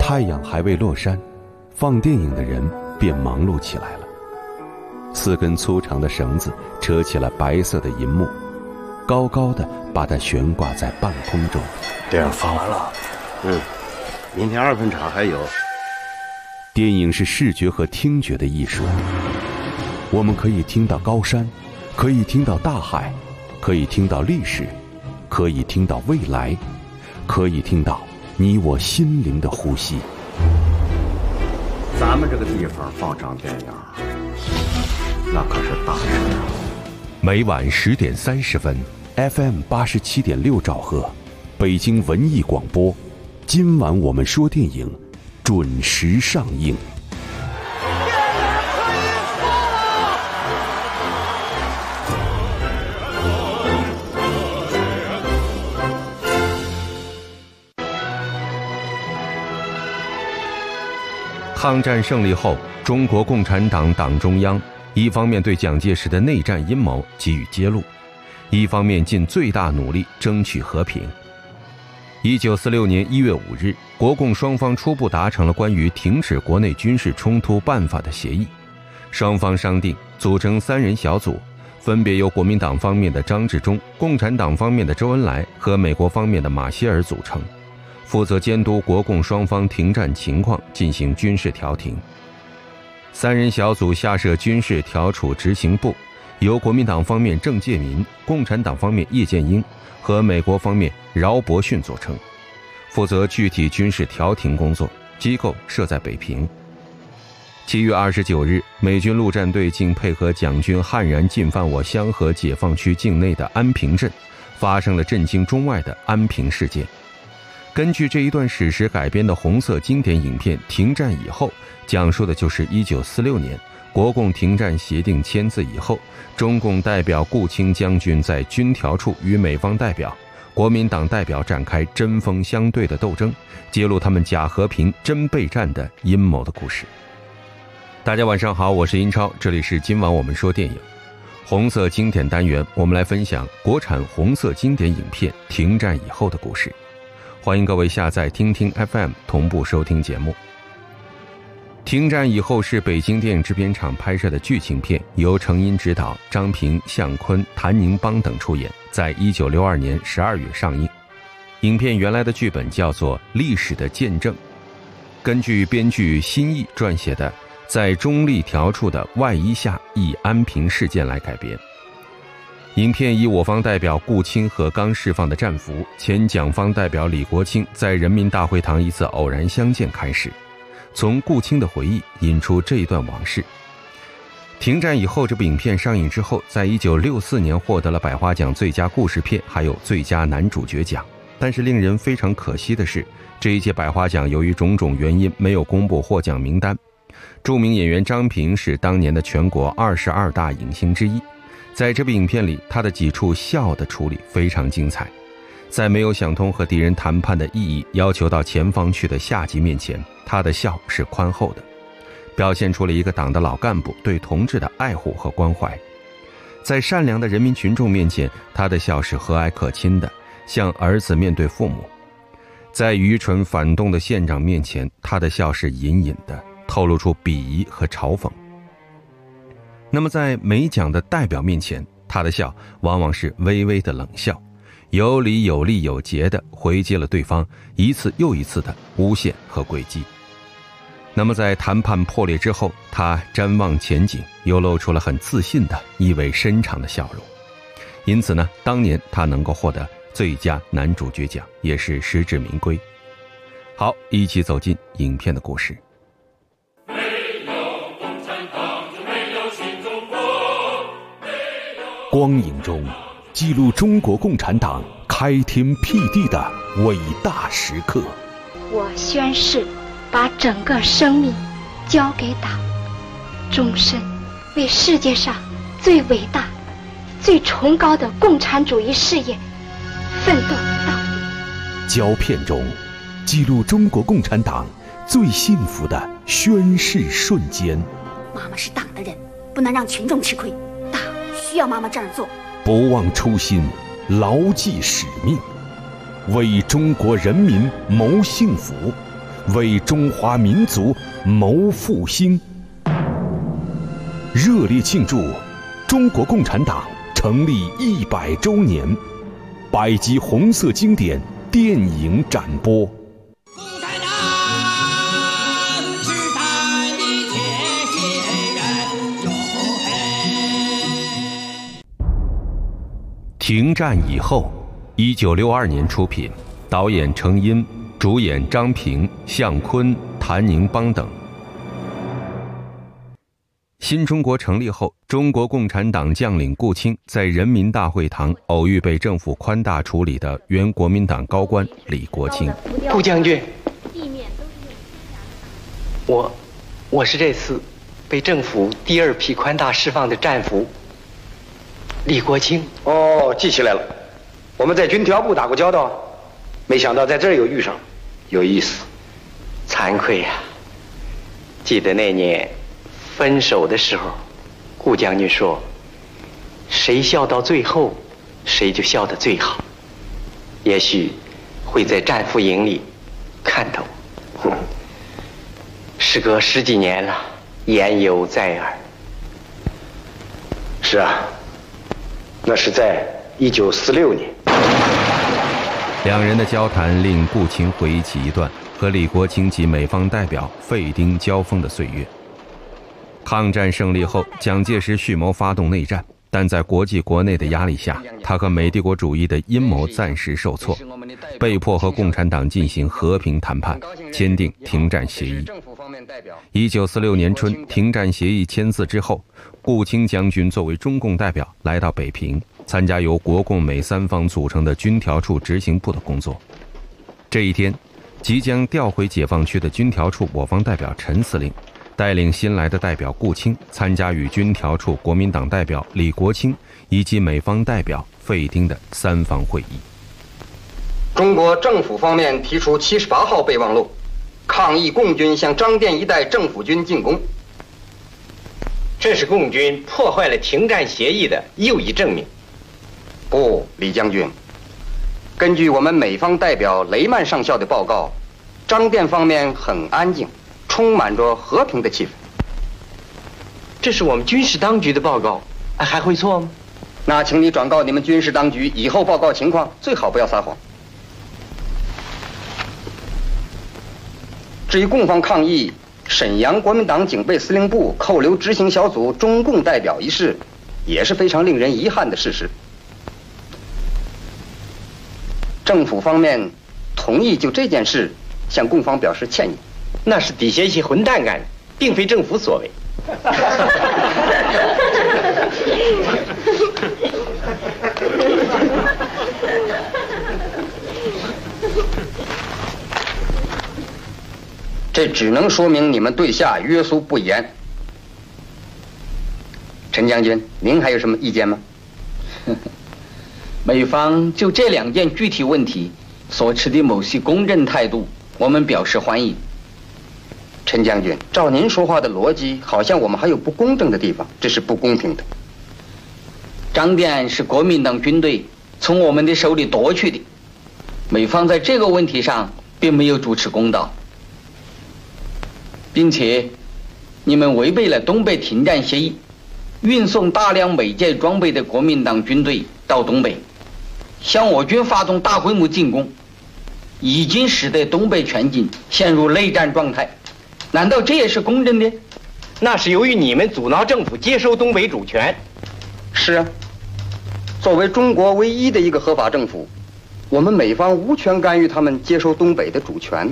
太阳还未落山，放电影的人便忙碌起来了。4根粗长的绳子扯起了白色的银幕，高高的把它悬挂在半空中。 电影放完了，明天2分场还有。 电影是视觉和听觉的艺术，我们可以听到高山，可以听到大海，可以听到历史，可以听到未来，可以听到你我心灵的呼吸。 咱们这个地方放场电影，那可是大事啊！ 每晚10点30分 ，FM 87.6兆赫，北京文艺广播。今晚我们说电影，准时上映。抗战胜利后，中国共产党党中央一方面对蒋介石的内战阴谋给予揭露，一方面尽最大努力争取和平。1946年1月5日，国共双方初步达成了关于停止国内军事冲突办法的协议，双方商定组成3人小组，分别由国民党方面的张治中、共产党方面的周恩来和美国方面的马歇尔组成，负责监督国共双方停战情况，进行军事调停。3人小组下设军事调处执行部，由国民党方面郑介民、共产党方面叶剑英和美国方面饶伯逊组成，负责具体军事调停工作，机构设在北平。7月29日，美军陆战队竟配合蒋军悍然进犯我香河解放区境内的安平镇，发生了震惊中外的安平事件。根据这一段史实改编的红色经典影片《停战以后》，讲述的就是1946年国共停战协定签字以后，中共代表顾清将军在军调处与美方代表、国民党代表展开针锋相对的斗争，揭露他们假和平真备战的阴谋的故事。大家晚上好，我是英超，这里是今晚我们说电影红色经典单元，我们来分享国产红色经典影片《停战以后》的故事。欢迎各位下载听听 FM 同步收听节目。停战以后是北京电影制片厂拍摄的剧情片，由程荫执导，张平、向坤、谭宁邦等出演，在1962年12月上映。影片原来的剧本叫做《历史的见证》，根据编剧辛义撰写的在中立调处的外衣下忆安平事件来改编。影片以我方代表顾清和刚释放的战俘，前蒋方代表李国清在人民大会堂一次偶然相见开始，从顾清的回忆引出这一段往事。停战以后这部影片上映之后，在1964年获得了百花奖最佳故事片还有最佳男主角奖，但是令人非常可惜的是，这一届百花奖由于种种原因没有公布获奖名单。著名演员张平是当年的全国22大影星之一，在这部影片里，他的几处笑的处理非常精彩。在没有想通和敌人谈判的意义要求到前方去的下级面前，他的笑是宽厚的，表现出了一个党的老干部对同志的爱护和关怀。在善良的人民群众面前，他的笑是和蔼可亲的，像儿子面对父母。在愚蠢反动的县长面前，他的笑是隐隐的，透露出鄙夷和嘲讽。那么在美蒋的代表面前，他的笑往往是微微的冷笑，有理有利有节地回接了对方一次又一次的诬陷和诡计。那么在谈判破裂之后，他瞻望前景，又露出了很自信的意味深长的笑容。因此呢，当年他能够获得最佳男主角奖也是实至名归。好，一起走进影片的故事。光影中记录中国共产党开天辟地的伟大时刻。 我宣誓把整个生命交给党，终身为世界上最伟大、最崇高的共产主义事业奋斗到底。 胶片中记录中国共产党最幸福的宣誓瞬间。 妈妈是党的人，不能让群众吃亏，党需要妈妈这样做。 不忘初心，牢记使命，为中国人民谋幸福， 为中华民族谋复兴。热烈庆祝中国共产党成立100周年，100集红色经典电影展播。 共产党是咱的铁血人，哟嘿！ 停战以后，1962年出品，导演程荫，主演张平、向坤、谭宁邦等。新中国成立后，中国共产党将领顾清在人民大会堂偶遇被政府宽大处理的原国民党高官李国清。 顾将军，我是这次被政府第2批宽大释放的战俘李国清。 哦，记起来了，我们在军调部打过交道，没想到在这儿又遇上，有意思。 惭愧呀，记得那年分手的时候，顾将军说，谁笑到最后，谁就笑得最好。也许会在战俘营里看到我。时隔10几年了，言犹在耳。 是啊，那是在1946年。 两人的交谈令顾清回忆起一段和李国清及美方代表费丁交锋的岁月。抗战胜利后，蒋介石蓄谋发动内战，但在国际国内的压力下，他和美帝国主义的阴谋暂时受挫，被迫和共产党进行和平谈判，签订停战协议。1946年春，停战协议签字之后，顾清将军作为中共代表来到北平，参加由国共美3方组成的军调处执行部的工作。这一天，即将调回解放区的军调处我方代表陈司令带领新来的代表顾清参加与军调处国民党代表李国清以及美方代表费丁的3方会议。 中国政府方面提出78号备忘录，抗议共军向张店一带政府军进攻。 这是共军破坏了停战协议的又一证明。 不，李将军，根据我们美方代表雷曼上校的报告，张店方面很安静，充满着和平的气氛。 这是我们军事当局的报告，还会错吗？ 那请你转告你们军事当局，以后报告情况最好不要撒谎。至于共方抗议沈阳国民党警备司令部扣留执行小组中共代表一事，也是非常令人遗憾的事实。政府方面同意就这件事向共方表示歉意。 那是底下一些混蛋干的，并非政府所为。 这只能说明你们对下约束不严。陈将军，您还有什么意见吗？ 美方就这2件具体问题所持的某些公正态度，我们表示欢迎。 陈将军，照您说话的逻辑，好像我们还有不公正的地方，这是不公平的。 张店是国民党军队从我们的手里夺去的，美方在这个问题上并没有主持公道，并且你们违背了东北停战协议，运送大量美舰装备的国民党军队到东北，向我军发动大规模进攻，已经使得东北全境陷入内战状态。难道这也是公正的？ 那是由于你们阻挠政府接收东北主权。 是啊，作为中国唯一的一个合法政府，我们美方无权干预他们接收东北的主权。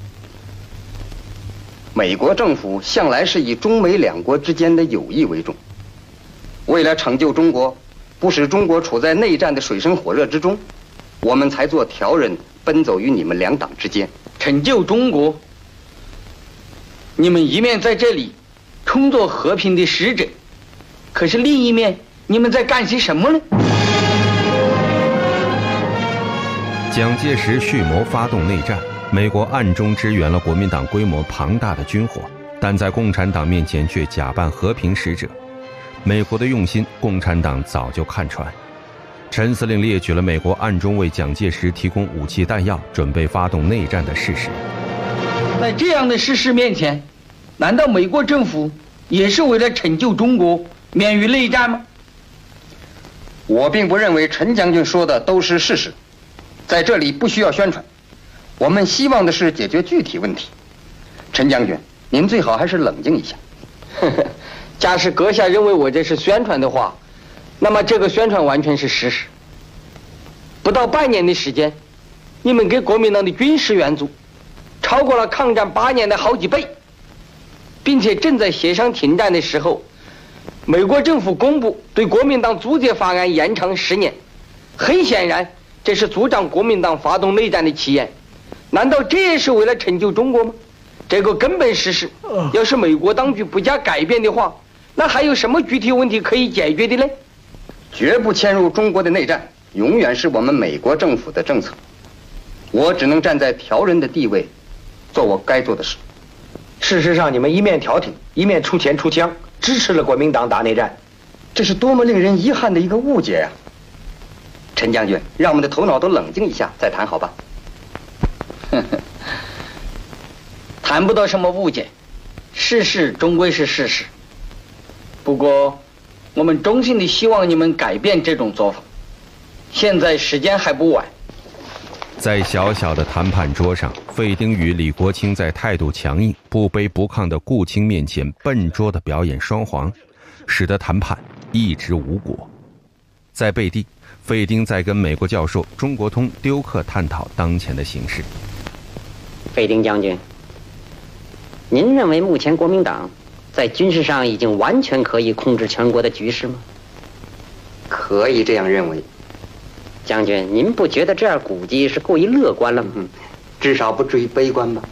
美国政府向来是以中美2国之间的友谊为重，为了成就中国，不使中国处在内战的水深火热之中，我们才做调人，奔走于你们2党之间。 成就中国，你们一面在这里充作和平的使者，可是另一面你们在干些什么呢？ 蒋介石蓄谋发动内战，美国暗中支援了国民党规模庞大的军火，但在共产党面前却假扮和平使者。美国的用心，共产党早就看穿。陈司令列举了美国暗中为蒋介石提供武器弹药，准备发动内战的事实。 在这样的事实面前，难道美国政府也是为了拯救中国免于内战吗？ 我并不认为陈将军说的都是事实，在这里不需要宣传，我们希望的是解决具体问题。陈将军，您最好还是冷静一下。 假使阁下认为我这是宣传的话，那么这个宣传完全是事实。不到半年的时间，你们给国民党的军事援助超过了抗战8年的好几倍，并且正在协商停战的时候，美国政府公布对国民党租借法案延长10年，很显然这是阻挡国民党发动内战的起源。难道这也是为了拯救中国吗？这个根本事实，要是美国当局不加改变的话，那还有什么具体问题可以解决的呢？ 绝不迁入中国的内战，永远是我们美国政府的政策。我只能站在调人的地位，做我该做的事。 事实上，你们一面调停，一面出钱出枪，支持了国民党打内战， 这是多么令人遗憾的一个误解啊！陈将军，让我们的头脑都冷静一下再谈，好吧？ 谈不到什么误解，事实终归是事实。不过，我们衷心的希望你们改变这种做法。现在时间还不晚。 在小小的谈判桌上，费丁与李国清在态度强硬、不卑不亢的顾清面前笨拙地表演双簧，使得谈判一直无果。在贝蒂，费丁在跟美国教授钟国通丢克探讨当前的形势。 费丁将军，您认为目前国民党在军事上已经完全可以控制全国的局势吗？ 可以这样认为。 将军，您不觉得这样估计是过于乐观了吗？ 至少不至于悲观吧。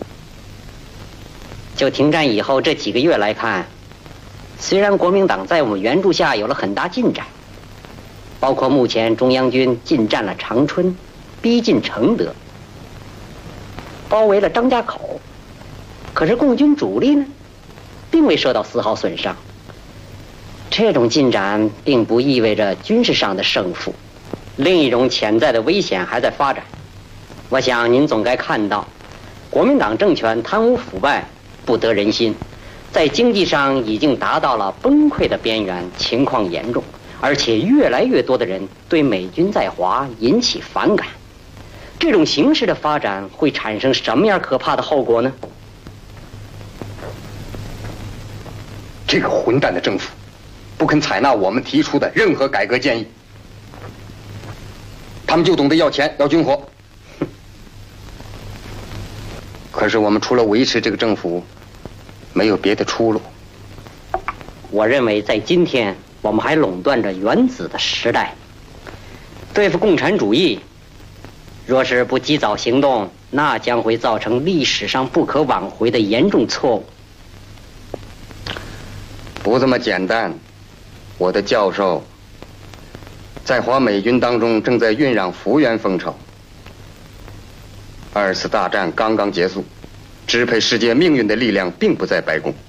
就停战以后这几个月来看，虽然国民党在我们援助下有了很大进展，包括目前中央军进占了长春，逼近承德，包围了张家口，可是共军主力呢，并未受到丝毫损伤。这种进展并不意味着军事上的胜负，另一种潜在的危险还在发展。我想您总该看到，国民党政权贪污腐败，不得人心，在经济上已经达到了崩溃的边缘，情况严重，而且越来越多的人对美军在华引起反感。这种形势的发展会产生什么样可怕的后果呢？ 这个混蛋的政府不肯采纳我们提出的任何改革建议，他们就懂得要钱要军火。可是我们除了维持这个政府，没有别的出路。 我认为在今天我们还垄断着原子的时代，对付共产主义，若是不及早行动，那将会造成历史上不可挽回的严重错误。 不这么简单，我的教授在华美军当中正在酝酿幅员风潮。2次大战刚刚结束，支配世界命运的力量并不在白宫。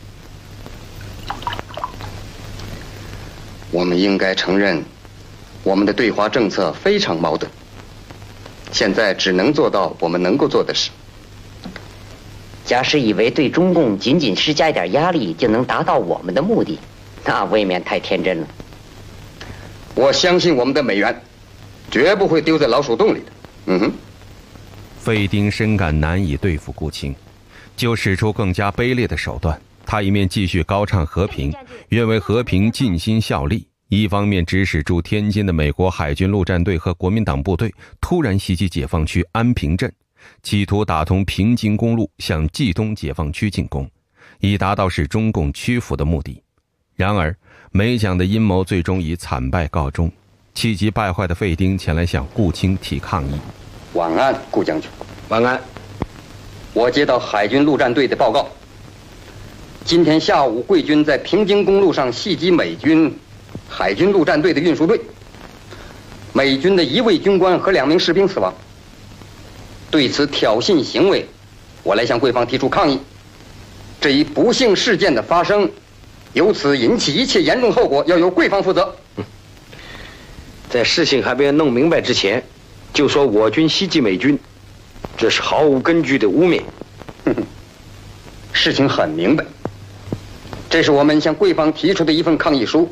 我们应该承认，我们的对华政策非常矛盾。现在只能做到我们能够做的事。 假使以为对中共仅仅施加一点压力就能达到我们的目的，那未免太天真了。 我相信我们的美元绝不会丢在老鼠洞里的。 费丁深感难以对付顾清，就使出更加卑劣的手段。他一面继续高唱和平，愿为和平尽心效力，一方面指使驻天津的美国海军陆战队和国民党部队突然袭击解放区安平镇，企图打通平津公路向冀东解放区进攻，以达到使中共屈服的目的。然而美蒋的阴谋最终以惨败告终，气急败坏的费丁前来向顾清提抗议。 晚安，顾将军。 晚安。 我接到海军陆战队的报告，今天下午贵军在平津公路上袭击美军海军陆战队的运输队，美军的1位军官和2名士兵死亡。对此挑衅行为，我来向贵方提出抗议。这一不幸事件的发生，由此引起一切严重后果，要由贵方负责。 在事情还没有弄明白之前，就说我军袭击美军，这是毫无根据的污蔑。 事情很明白，这是我们向贵方提出的一份抗议书。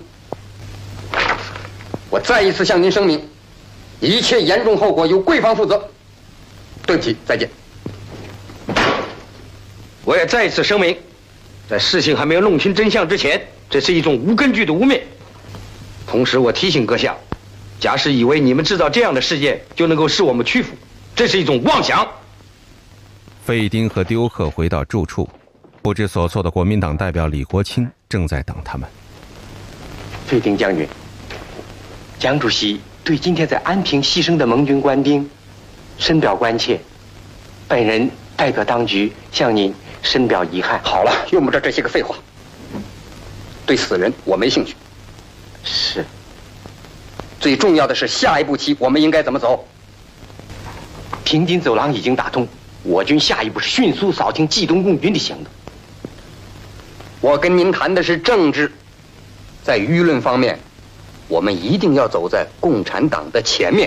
我再一次向您声明，一切严重后果由贵方负责。对不起，再见。 我也再一次声明，在事情还没有弄清真相之前，这是一种无根据的污蔑。同时，我提醒阁下，假使以为你们制造这样的事件就能够使我们屈服，这是一种妄想。 费丁和丢克回到住处，不知所措的国民党代表李国清正在等他们。 费丁将军，蒋主席对今天在安平牺牲的盟军官兵深表关切，本人代表当局向您深表遗憾。 好了，用不着这些个废话。对死人我没兴趣。 是。 最重要的是下一步棋我们应该怎么走？ 平津走廊已经打通，我军下一步是迅速扫清冀东共军的行动。 我跟您谈的是政治，在舆论方面，我们一定要走在共产党的前面。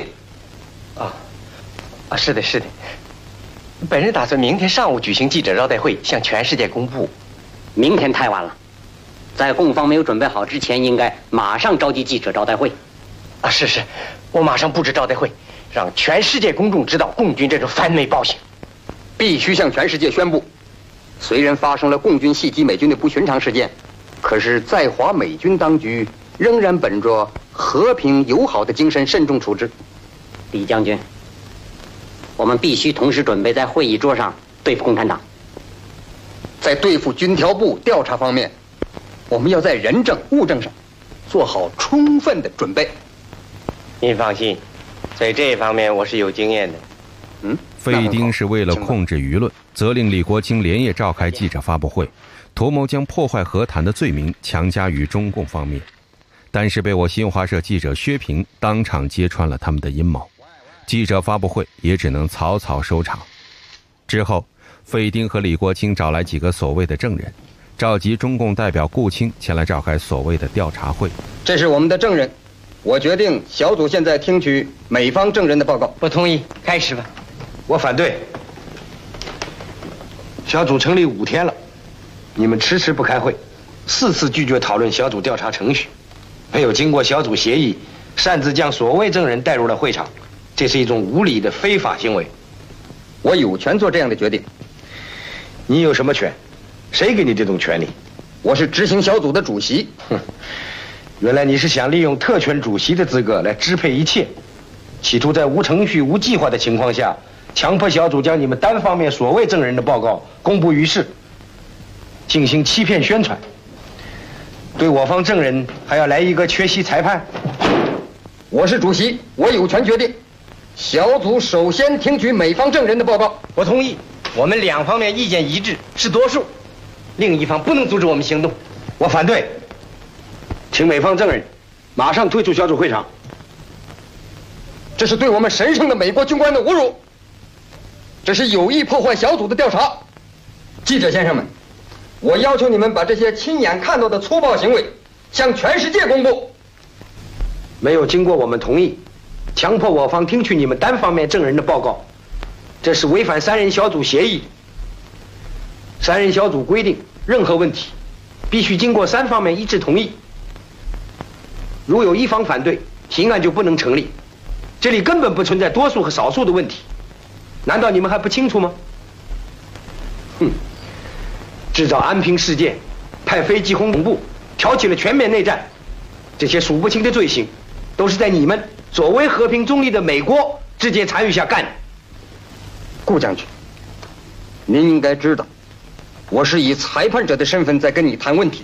是的，是的。本人打算明天上午举行记者招待会，向全世界公布。 明天太晚了，在共方没有准备好之前，应该马上召集记者招待会。 是，我马上布置招待会，让全世界公众知道共军这种反美暴行。 必须向全世界宣布，虽然发生了共军袭击美军的不寻常事件，可是在华美军当局仍然本着和平友好的精神慎重处置。 李将军，我们必须同时准备在会议桌上对付共产党。 在对付军调部调查方面，我们要在人证物证上做好充分的准备。 您放心，在这方面我是有经验的。 费丁是为了控制舆论，责令李国清连夜召开记者发布会，图谋将破坏和谈的罪名强加于中共方面。但是被我新华社记者薛平当场揭穿了他们的阴谋，记者发布会也只能草草收场。之后，费丁和李国清找来几个所谓的证人，召集中共代表顾清前来召开所谓的调查会。 这是我们的证人，我决定小组现在听取美方证人的报告。 不同意，开始吧。 我反对。小组成立5天了，你们迟迟不开会，4次拒绝讨论小组调查程序，没有经过小组协议，擅自将所谓证人带入了会场，这是一种无理的非法行为。 我有权做这样的决定。 你有什么权？谁给你这种权利？ 我是执行小组的主席。 原来你是想利用特权主席的资格来支配一切，企图在无程序、无计划的情况下，强迫小组将你们单方面所谓证人的报告公布于世，进行欺骗宣传。对我方证人还要来一个缺席裁判。 我是主席，我有权决定。小组首先听取美方证人的报告。 我同意，我们2方面意见一致，是多数，另一方不能阻止我们行动。 我反对，请美方证人马上退出小组会场。 这是对我们神圣的美国军官的侮辱，这是有意破坏小组的调查。记者先生们，我要求你们把这些亲眼看到的粗暴行为向全世界公布。 没有经过我们同意，强迫我方听取你们单方面证人的报告，这是违反3人小组协议。3人小组规定，任何问题必须经过3方面一致同意。如有一方反对，提案就不能成立。这里根本不存在多数和少数的问题，难道你们还不清楚吗？制造安平事件，派飞机轰恐怖，挑起了全面内战，这些数不清的罪行，都是在你们所谓和平中立的美国直接参与下干的。 顾将军，您应该知道，我是以裁判者的身份在跟你谈问题。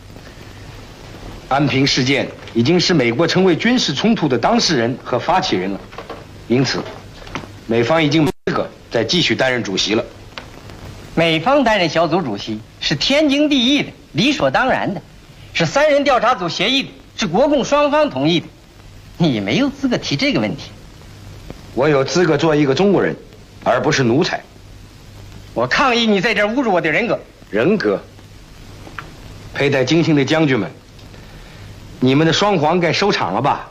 安平事件已经使美国成为军事冲突的当事人和发起人了，因此，美方已经没资格再继续担任主席了。 美方担任小组主席是天经地义的，理所当然的，是3人调查组协议的，是国共双方同意的。你没有资格提这个问题。 我有资格做一个中国人，而不是奴才。 我抗议你在这儿侮辱我的人格。 人格？佩戴金星的将军们，你们的双簧该收场了吧？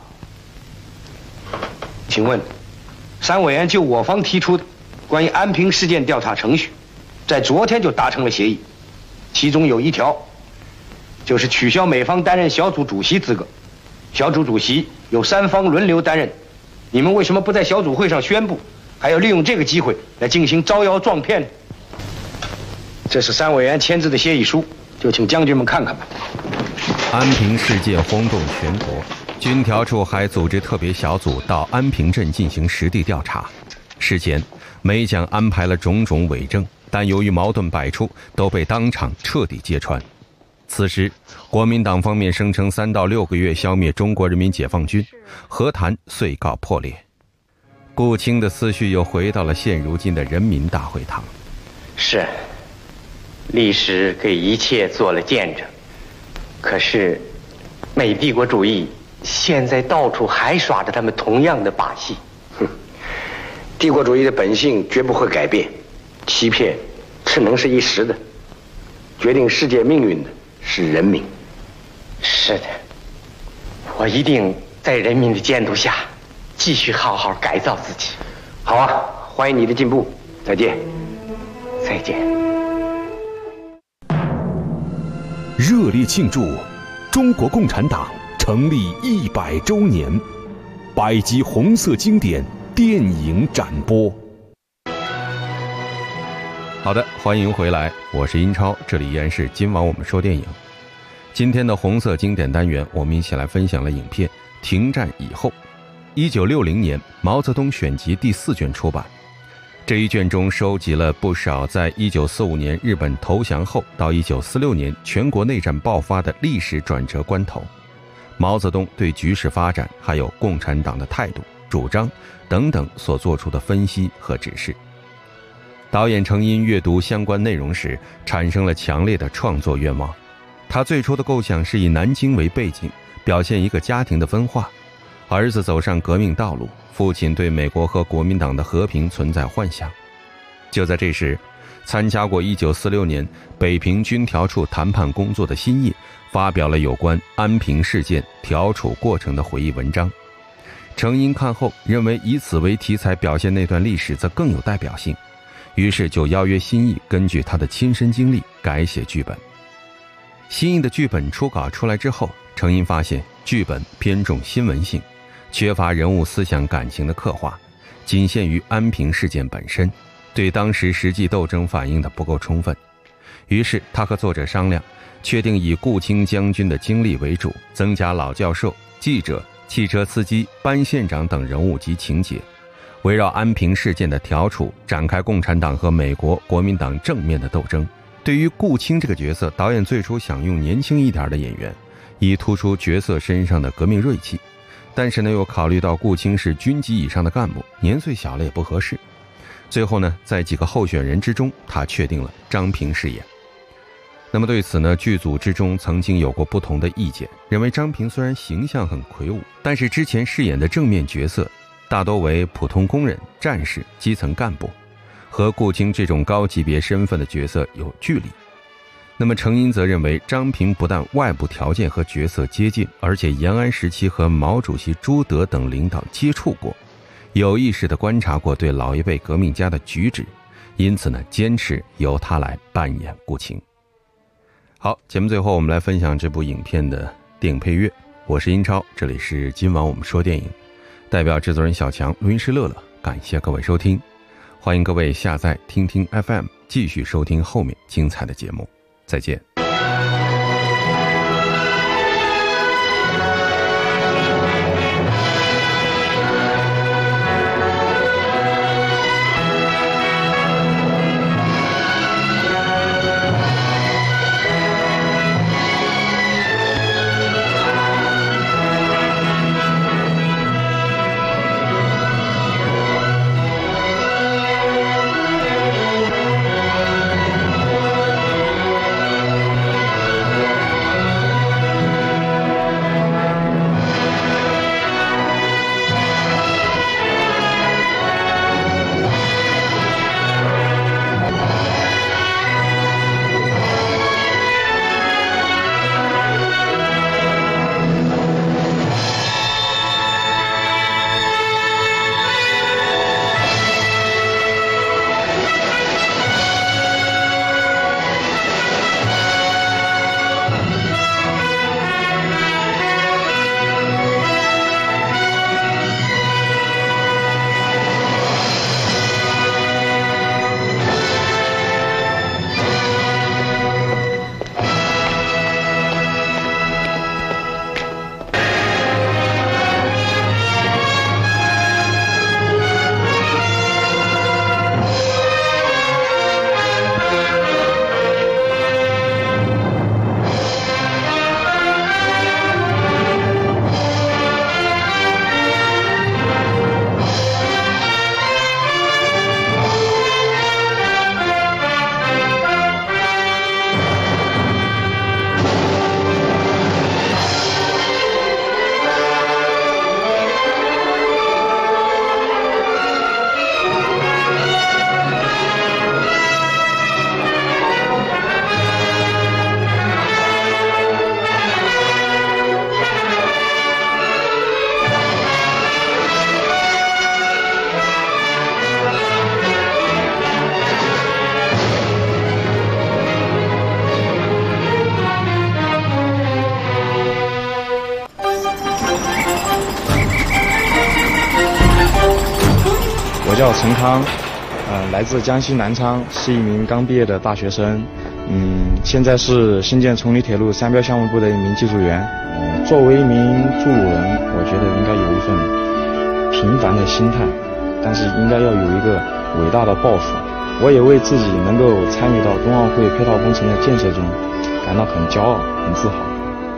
请问，3委员就我方提出的关于安平事件调查程序， 在昨天就达成了协议，其中有一条，就是取消美方担任小组主席资格，小组主席由3方轮流担任。你们为什么不在小组会上宣布，还要利用这个机会来进行招摇撞骗呢？这是3委员签字的协议书，就请将军们看看吧。 安平事件轰动全国，军调处还组织特别小组到安平镇进行实地调查。事前，美蒋安排了种种伪证，但由于矛盾百出，都被当场彻底揭穿。此时，国民党方面声称3到6个月消灭中国人民解放军，和谈遂告破裂。顾清的思绪又回到了现如今的人民大会堂。 是，历史给一切做了见证。可是，美帝国主义现在到处还耍着他们同样的把戏。 帝国主义的本性绝不会改变，欺骗只能是一时的，决定世界命运的是人民。 是的，我一定在人民的监督下继续好好改造自己。 好啊，欢迎你的进步，再见。 再见。 热烈庆祝中国共产党成立100周年，8集红色经典电影展播。 好的，欢迎回来，我是英超，这里依然是今晚我们说电影。今天的红色经典单元，我们一起来分享了影片《停战以后》。1960年，毛泽东选集第4卷出版。这一卷中收集了不少在1945年日本投降后到1946年全国内战爆发的历史转折关头，毛泽东对局势发展还有共产党的态度、主张等等所做出的分析和指示。导演程因阅读相关内容时产生了强烈的创作愿望。他最初的构想是以南京为背景，表现一个家庭的分化，儿子走上革命道路，父亲对美国和国民党的和平存在幻想。就在这时，参加过1946年北平军调处谈判工作的新义发表了有关安平事件调处过程的回忆文章。程因看后认为以此为题材表现那段历史则更有代表性，于是就邀约新义根据他的亲身经历改写剧本。新义的剧本初稿出来之后，程因发现剧本偏重新闻性，缺乏人物思想感情的刻画，仅限于安平事件本身，对当时实际斗争反映的不够充分。于是他和作者商量，确定以顾清将军的经历为主，增加老教授、记者、汽车司机、班县长等人物及情节，围绕安平事件的调处展开共产党和美国国民党正面的斗争。对于顾清这个角色，导演最初想用年轻一点的演员，以突出角色身上的革命锐气，但是呢又考虑到顾清是军级以上的干部，年岁小了也不合适。最后呢，在几个候选人之中，他确定了张平饰演。那么对此呢，剧组之中曾经有过不同的意见，认为张平虽然形象很魁梧，但是之前饰演的正面角色大多为普通工人、战士、基层干部，和顾清这种高级别身份的角色有距离。那么程因则认为张平不但外部条件和角色接近，而且延安时期和毛主席、朱德等领导接触过，有意识地观察过对老一辈革命家的举止，因此呢，坚持由他来扮演顾清。好，节目最后我们来分享这部影片的电影配乐。我是英超，这里是今晚我们说电影，代表制作人小强，录音师乐乐，感谢各位收听，欢迎各位下载听听 FM， 继续收听后面精彩的节目，再见。 我叫陈康，来自江西南昌，是一名刚毕业的大学生。现在是新建崇礼铁路商标项目部的一名技术员。作为一名筑路人，我觉得应该有一份平凡的心态，但是应该要有一个伟大的抱负。我也为自己能够参与到冬奥会配套工程的建设中感到很骄傲、很自豪。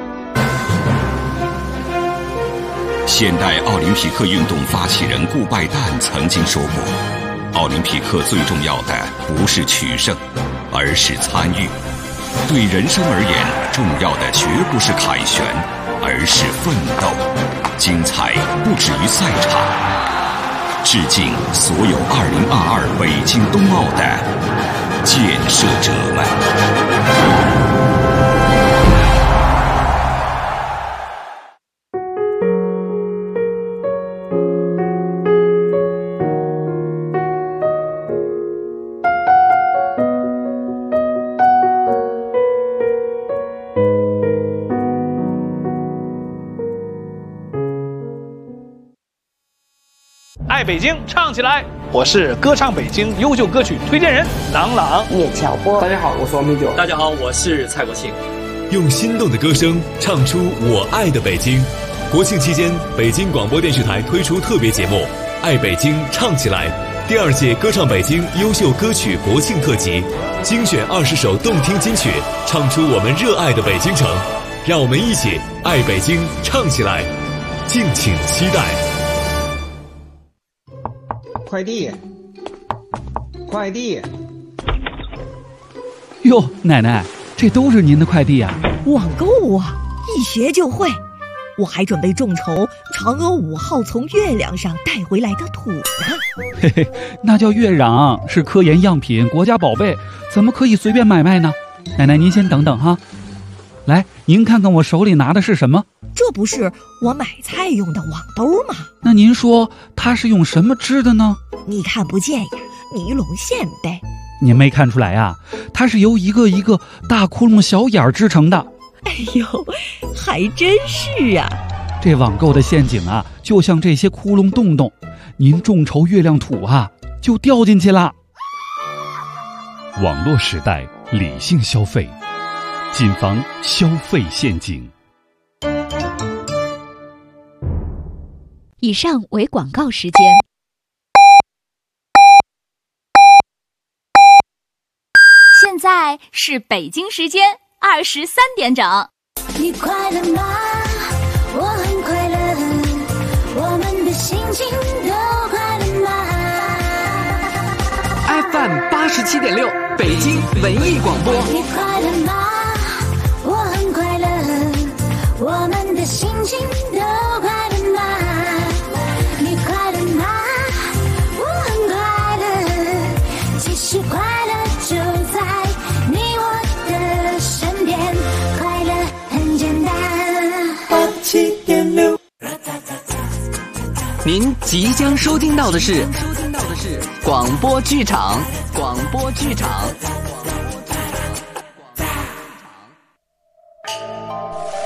现代奥林匹克运动发起人顾拜旦曾经说过，奥林匹克最重要的不是取胜，而是参与。对人生而言，重要的绝不是凯旋，而是奋斗。精彩不止于赛场。致敬所有2022北京冬奥的建设者们。 爱北京，唱起来！我是歌唱北京优秀歌曲推荐人郎朗。 叶巧波。大家好，我是王明九。 大家好，我是蔡国庆。 用心动的歌声唱出我爱的北京。国庆期间，北京广播电视台推出特别节目《爱北京唱起来》第2届歌唱北京优秀歌曲国庆特辑，精选20首动听金曲，唱出我们热爱的北京城。让我们一起爱北京唱起来，敬请期待。 快递，快递！ 哟，奶奶，这都是您的快递啊！ 网购啊，一学就会。我还准备众筹嫦娥5号从月亮上带回来的土呢。 嘿嘿，那叫月壤，是科研样品，国家宝贝，怎么可以随便买卖呢？奶奶，您先等等哈。来，您看看我手里拿的是什么？ 这不是我买菜用的网兜吗？ 那您说它是用什么织的呢？ 你看不见呀，尼龙线呗。 您没看出来呀？它是由一个一个大窟窿小眼儿织成的。 哎呦，还真是啊！ 这网购的陷阱啊，就像这些窟窿洞洞，您众筹月亮土啊，就掉进去了。 网络时代，理性消费，谨防消费陷阱。 以上为广告时间。 现在是北京时间23点整。 你快乐吗？我很快乐，我们的心情都快乐吗 ？FM87.6，北京文艺广播。 你快乐吗？我很快乐，我们的心情都快乐吗？你快乐吗？我很快乐，其实快乐就在你我的身边，快乐很简单。87.6， 您即将收听到的是广播剧场。